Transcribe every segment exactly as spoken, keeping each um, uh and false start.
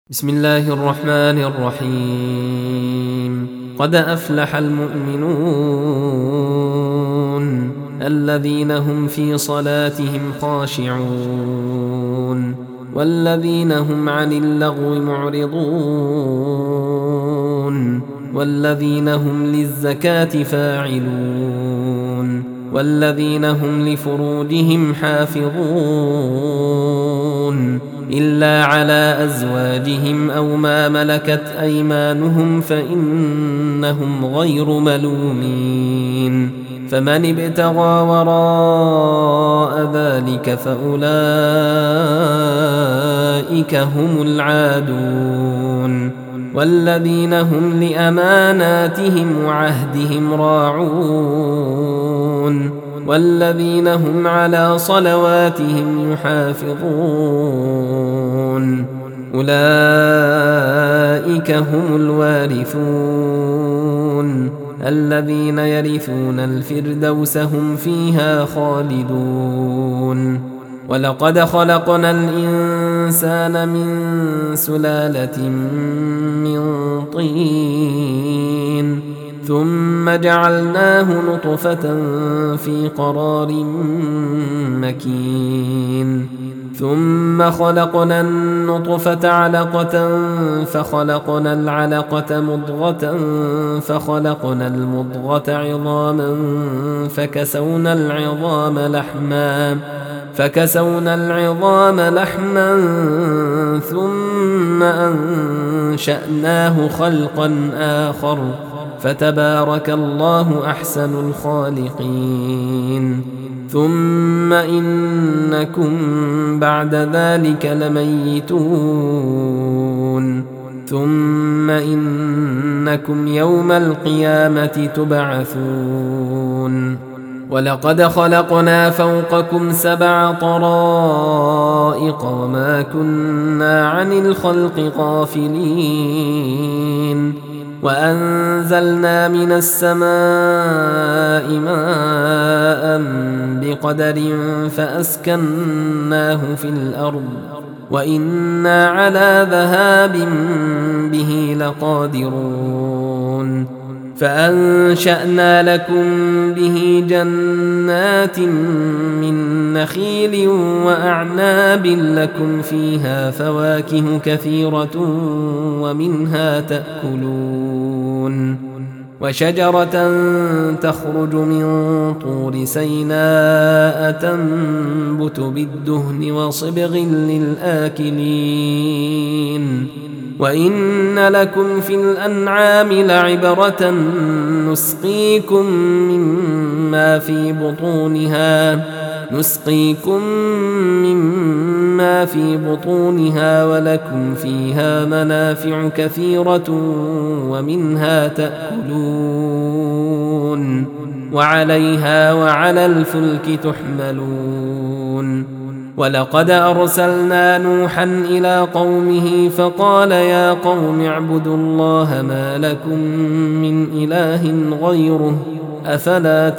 بسم الله الرحمن الرحيم. قد أفلح المؤمنون الذين هم في صلاتهم خاشعون والذين هم عن اللغو معرضون والذين هم للزكاة فاعلون والذين هم لفروجهم حافظون إلا على أزواجهم أو ما ملكت أيمانهم فإنهم غير ملومين. فمن ابتغى وراء ذلك فأولئك هم العادون والذين هم لأماناتهم وعهدهم راعون والذين هم على صلواتهم يحافظون أولئك هم الوارثون الذين يرثون الفردوس هم فيها خالدون. ولقد خلقنا الإنسان من سلالة من طين ثم جعلناه نطفة في قرار مكين ثم خلقنا النطفة علقة فخلقنا العلقة مضغة فخلقنا المضغة عظاما فكسونا العظام لحما فكسونا العظام لحما ثم أنشأناه خلقا آخر فتبارك الله أحسن الخالقين. ثم إنكم بعد ذلك لميتون ثم إنكم يوم القيامة تبعثون. ولقد خلقنا فوقكم سبع طرائق وما كنا عن الخلق غافلين وأنزلنا من السماء ماء بقدر فأسكناه في الأرض وإنا على ذهاب به لقادرون. فأنشأنا لكم به جنات من نخيل وأعناب لكم فيها فواكه كثيرة ومنها تأكلون وشجرة تخرج من طور سيناء تنبت بالدهن وصبغ للآكلين وإن لكم في الأنعام لعبرة نسقيكم مما في بطونها نسقيكم مما في بطونها ولكم فيها منافع كثيرة ومنها تأكلون وعليها وعلى الفلك تحملون. ولقد أرسلنا نوحا إلى قومه فقال يا قوم اعبدوا الله ما لكم من إله غيره أفلا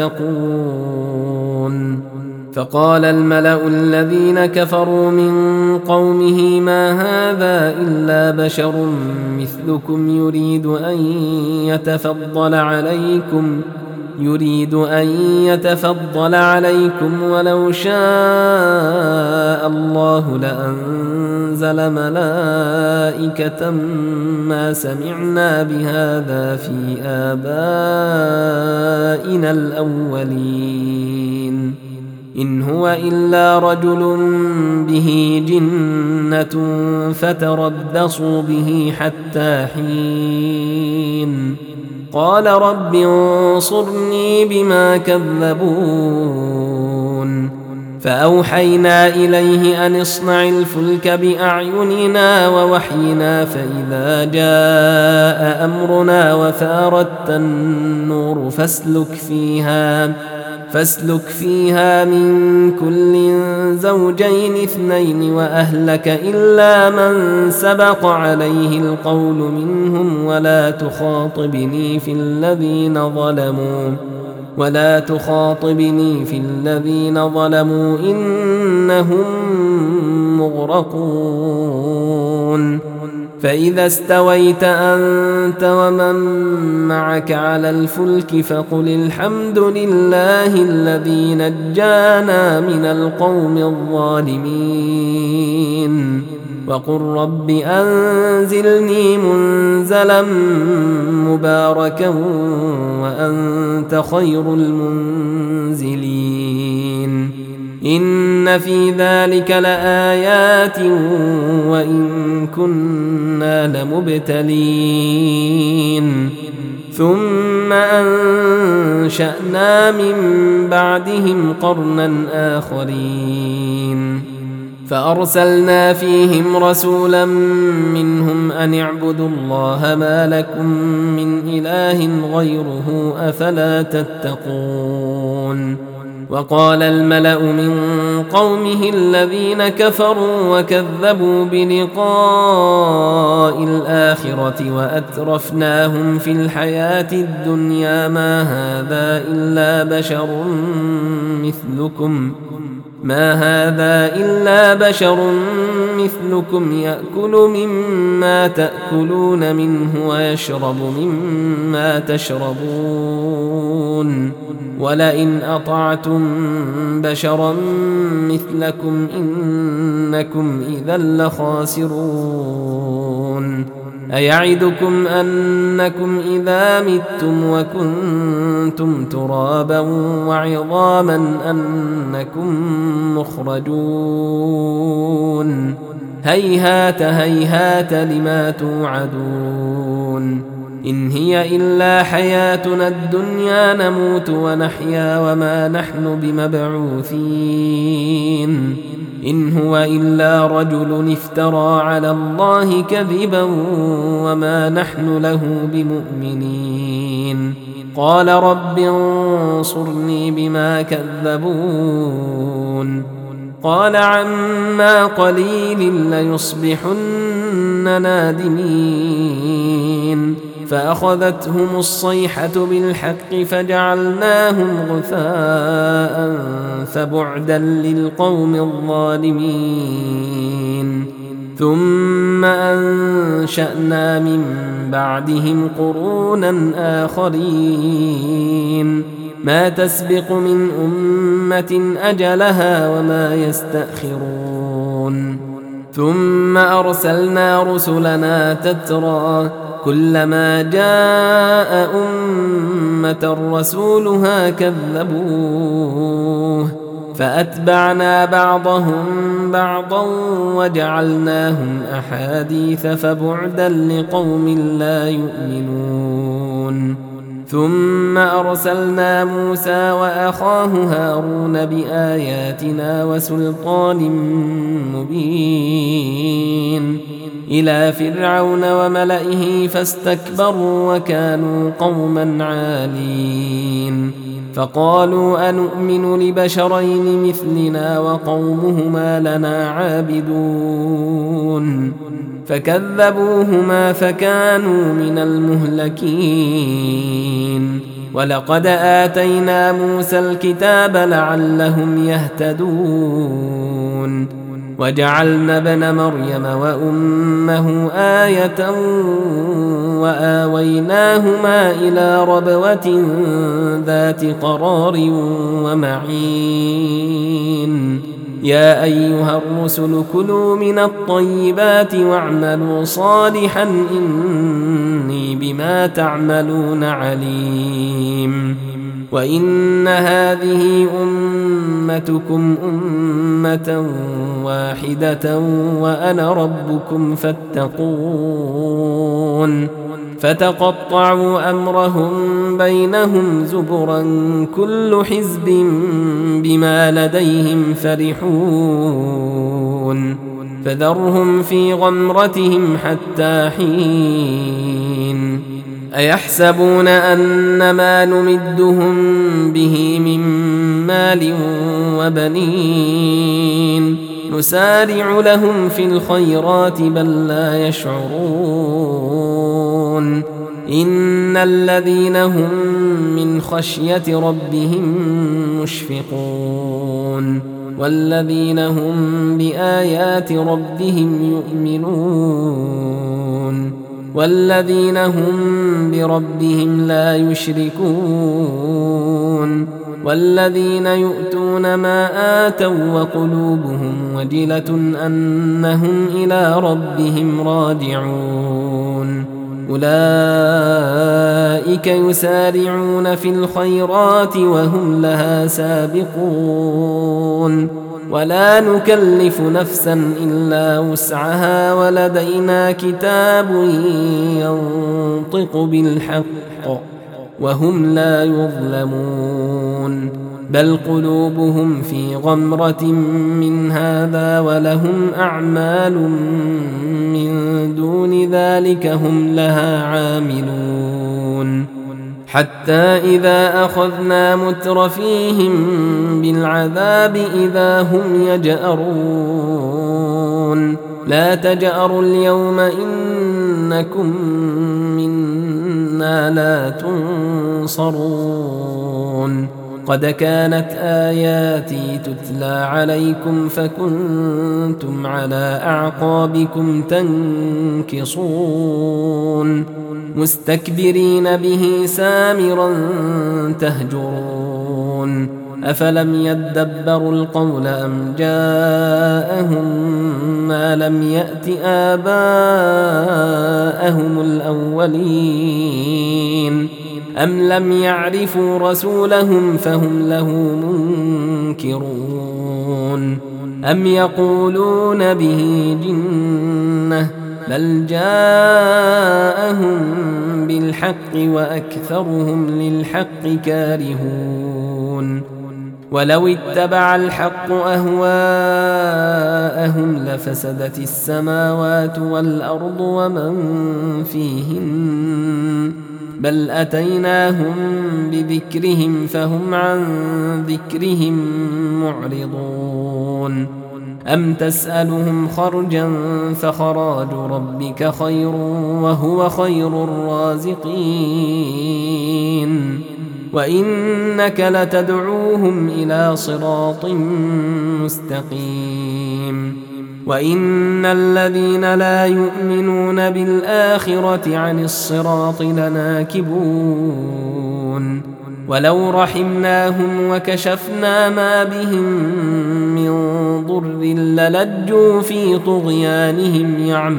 تتقون. فقال الملأ الذين كفروا من قومه ما هذا إلا بشر مثلكم يريد أن يتفضل عليكم يريد أن يتفضل عليكم ولو شاء الله لأنزل ملائكة ما سمعنا بهذا في آبائنا الأولين إن هو إلا رجل به جنة فتربصوا به حتى حين. قال رب انصرني بما كذبون. فأوحينا إليه أن اصنع الفلك بأعيننا ووحينا فإذا جاء أمرنا وفارت النور فاسلك فيها فاسلك فيها من كل زوجين اثنين وأهلك إلا من سبق عليه القول منهم ولا تخاطبني في الذين ظلموا ولا تخاطبني في الذين ظلموا إنهم مغرقون فإذا استويت أنت ومن معك على الفلك فقل الحمد لله الذي نجانا من القوم الظالمين وقل رب أنزلني منزلا مباركا وأنت خير المنزلين إن في ذلك لآيات وإن كنا لمبتلين ثم أنشأنا من بعدهم قرنا آخرين فأرسلنا فيهم رسولا منهم أن اعبدوا الله ما لكم من إله غيره أفلا تتقون وقال الملأ من قومه الذين كفروا وكذبوا بلقاء الآخرة وأترفناهم في الحياة الدنيا ما هذا إلا بشر مثلكم ما هذا إلا بشر مثلكم يأكل مما تأكلون منه ويشرب مما تشربون ولئن أطعتم بشرا مثلكم إنكم إذا لخاسرون أيعدكم أنكم إذا متم وكنتم ترابا وعظاما أنكم مخرجون هيهات هيهات لما توعدون إن هي إلا حياتنا الدنيا نموت ونحيا وما نحن بمبعوثين إن هو إلا رجل افترى على الله كذبا وما نحن له بمؤمنين قال رب انصرني بما كذبون قال عما قليل ليصبحن نادمين فأخذتهم الصيحة بالحق فجعلناهم غثاء فبعدا للقوم الظالمين ثم أنشأنا من بعدهم قرونا آخرين ما تسبق من أمة أجلها وما يستأخرون ثم أرسلنا رسلنا تترى كلما جاء أمة رسولها كذبوه فأتبعنا بعضهم بعضا وجعلناهم أحاديث فبعدا لقوم لا يؤمنون ثم أرسلنا موسى وأخاه هارون بآياتنا وسلطان مبين إلى فرعون وملئه فاستكبروا وكانوا قوما عالين فقالوا أنؤمن لبشرين مثلنا وقومهما لنا عابدون فكذبوهما فكانوا من المهلكين ولقد آتينا موسى الكتاب لعلهم يهتدون وجعلنا ابن مريم وأمه آية وآويناهما إلى ربوة ذات قرار ومعين يا أيها الرسل كلوا من الطيبات واعملوا صالحا إني بما تعملون عليم وإن هذه أمتكم أمة واحدة وأنا ربكم فاتقون فتقطعوا أمرهم بينهم زبرا كل حزب بما لديهم فرحون فذرهم في غمرتهم حتى حين أيحسبون أن ما نمدهم به من مال وبنين نسارع لهم في الخيرات بل لا يشعرون إن الذين هم من خشية ربهم مشفقون والذين هم بآيات ربهم يؤمنون والذين هم بربهم لا يشركون والذين يؤتون ما آتوا وقلوبهم وجلة أنهم إلى ربهم راجعون أولئك يسارعون في الخيرات وهم لها سابقون ولا نكلف نفسا إلا وسعها ولدينا كتاب ينطق بالحق وهم لا يظلمون بل قلوبهم في غمرة من هذا ولهم أعمال من دون ذلك هم لها عاملون حتى إذا أخذنا مترفيهم بالعذاب إذا هم يجأرون لا تجأروا اليوم إنكم منا لا تنصرون قد كانت آياتي تتلى عليكم فكنتم على أعقابكم تنكصون مستكبرين به سامرا تهجرون أفلم يدبروا القول أم جاءهم ما لم يأت آباءهم الأولين أم لم يعرفوا رسولهم فهم له منكرون أم يقولون به جنة بل جاءهم بالحق وأكثرهم للحق كارهون ولو اتبع الحق أهواءهم لفسدت السماوات والأرض ومن فيهن بل أتيناهم بذكرهم فهم عن ذكرهم معرضون أم تسألهم خرجا فخراج ربك خير وهو خير الرازقين وإنك لتدعوهم إلى صراط مستقيم وإن الذين لا يؤمنون بالآخرة عن الصراط لناكبون ولو رحمناهم وكشفنا ما بهم من ضر للجوا في طغيانهم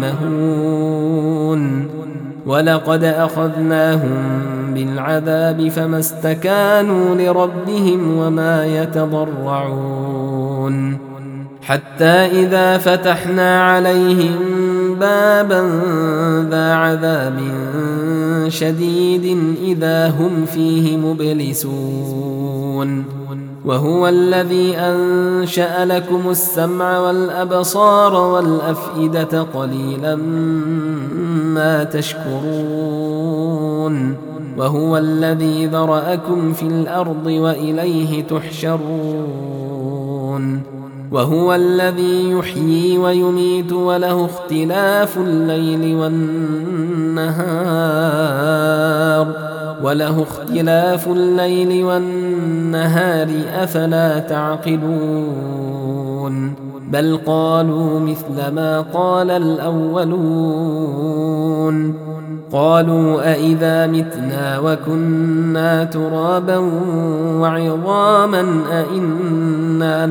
يعمهون ولقد أخذناهم بالعذاب فما استكانوا لربهم وما يتضرعون حتى إذا فتحنا عليهم بابا ذا عذاب شديد إذا هم فيه مبلسون وهو الذي أنشأ لكم السمع والأبصار والأفئدة قليلا ما تشكرون وهو الذي ذرأكم في الأرض وإليه تحشرون وهو الذي يحيي ويميت وله اختلاف الليل والنهار وله اختلاف الليل والنهار أفلا تعقلون بل قالوا مثل ما قال الأولون قالوا أإذا متنا وكنا ترابا وعظاما أإنا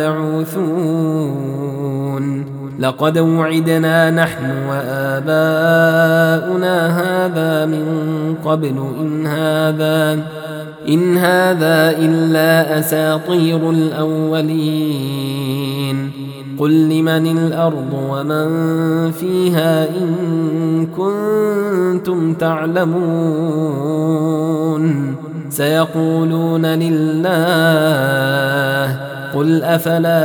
لمبعوثون لقد وعدنا نحن وآباؤنا هذا من قبل إن هذا إن هذا إلا أساطير الأولين قل لمن الأرض ومن فيها إن كنتم تعلمون سيقولون لله قل أفلا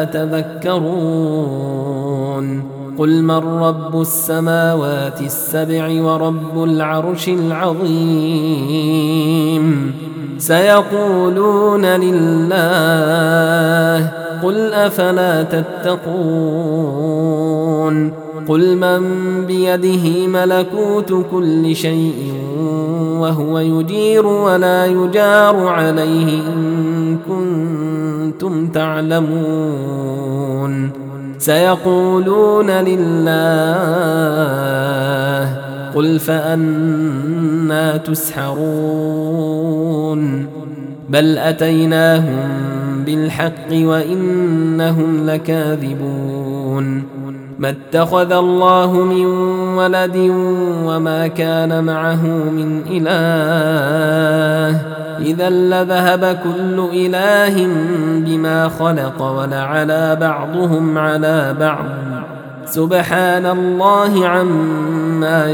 تذكرون قل من رب السماوات السبع ورب العرش العظيم سيقولون لله قل أفلا تتقون قل من بيده ملكوت كل شيء وهو يجير ولا يجار عليه إن كنتم تعلمون سيقولون لله قل فأنى تسحرون بل أتيناهم بالحق وإنهم لكاذبون ما اتخذ الله من ولد وما كان معه من إله إذا لذهب كل إله بما خلق ولعلى بعضهم على بعض سبحان الله عما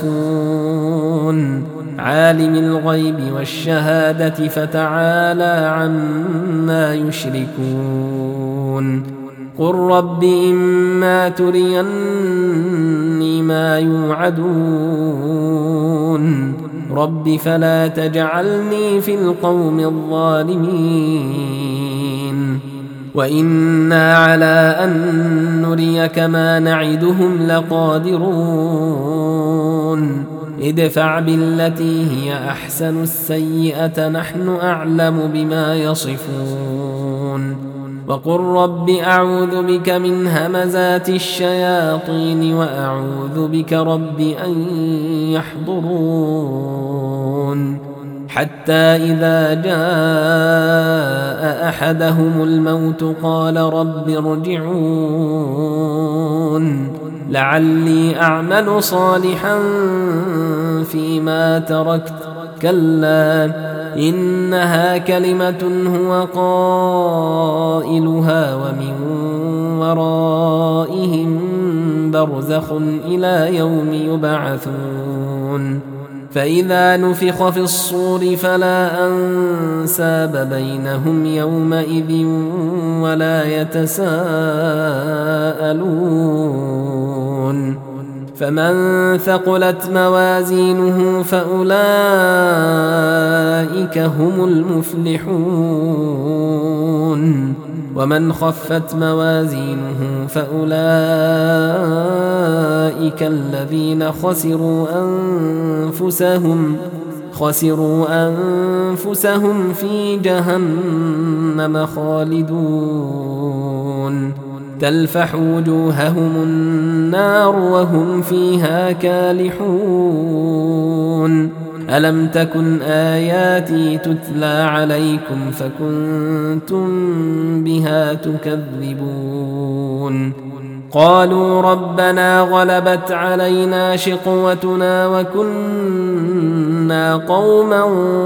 يصفون عالم الغيب والشهادة فتعالى عما يشركون قل رب إما تريني ما يوعدون رب فلا تجعلني في القوم الظالمين وإنا على أن نريك ما نعدهم لقادرون ادفع بالتي هي أحسن السيئة نحن أعلم بما يصفون وقل رب أعوذ بك من همزات الشياطين وأعوذ بك رب أن يحضرون حتى إذا جاء أحدهم الموت قال رب ارجعون لعلي أعمل صالحا فيما تركت كلا إنها كلمة هو قائلها ومن ورائهم برزخ إلى يوم يبعثون فإذا نفخ في الصور فلا أنساب بينهم يومئذ ولا يتساءلون فمن ثقلت موازينه فأولئك هم المفلحون ومن خفت موازينه فأولئك الذين خسروا أنفسهم خسروا أنفسهم في جهنم خالدون تلفح وجوههم النار وهم فيها كالحون ألم تكن آياتي تتلى عليكم فكنتم بها تكذبون قالوا ربنا غلبت علينا شقوتنا وكنا قوما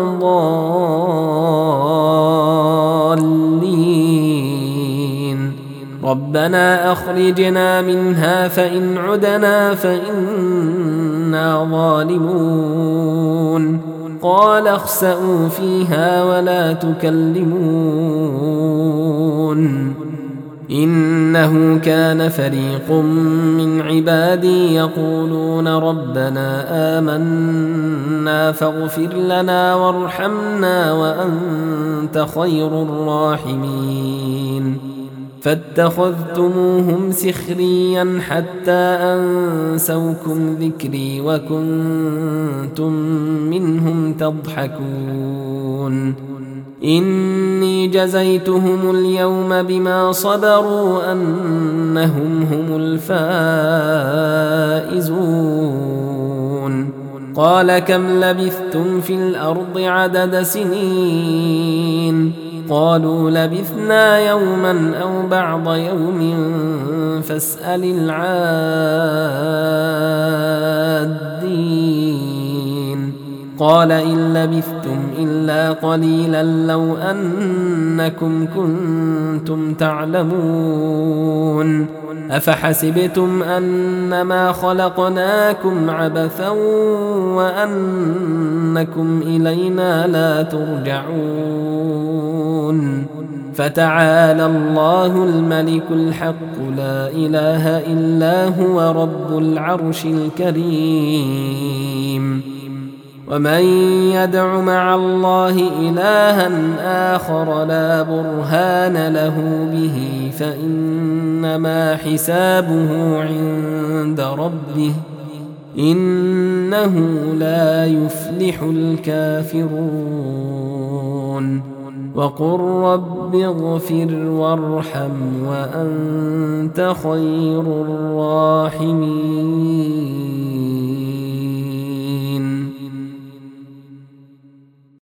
ضالين ربنا أخرجنا منها فإن عدنا فإنا ظالمون قال اخسئوا فيها ولا تكلمون إنه كان فريق من عبادي يقولون ربنا آمنا فاغفر لنا وارحمنا وأنت خير الراحمين فاتخذتموهم سخريا حتى أنسوكم ذكري وكنتم منهم تضحكون إني جزيتهم اليوم بما صبروا أنهم هم الفائزون قال كم لبثتم في الأرض عدد سنين قالوا لبثنا يوما أو بعض يوم فاسأل العادين قال إن لبثتم إلا قليلا لو أنكم كنتم تعلمون أفحسبتم أنما خلقناكم عبثا وأنكم إلينا لا ترجعون فتعالى الله الملك الحق لا إله إلا هو رب العرش الكريم ومن يدع مع الله إلها آخر لا برهان له به فإنما حسابه عند ربه إنه لا يفلح الكافرون وقل رب اغفر وارحم وأنت خير الراحمين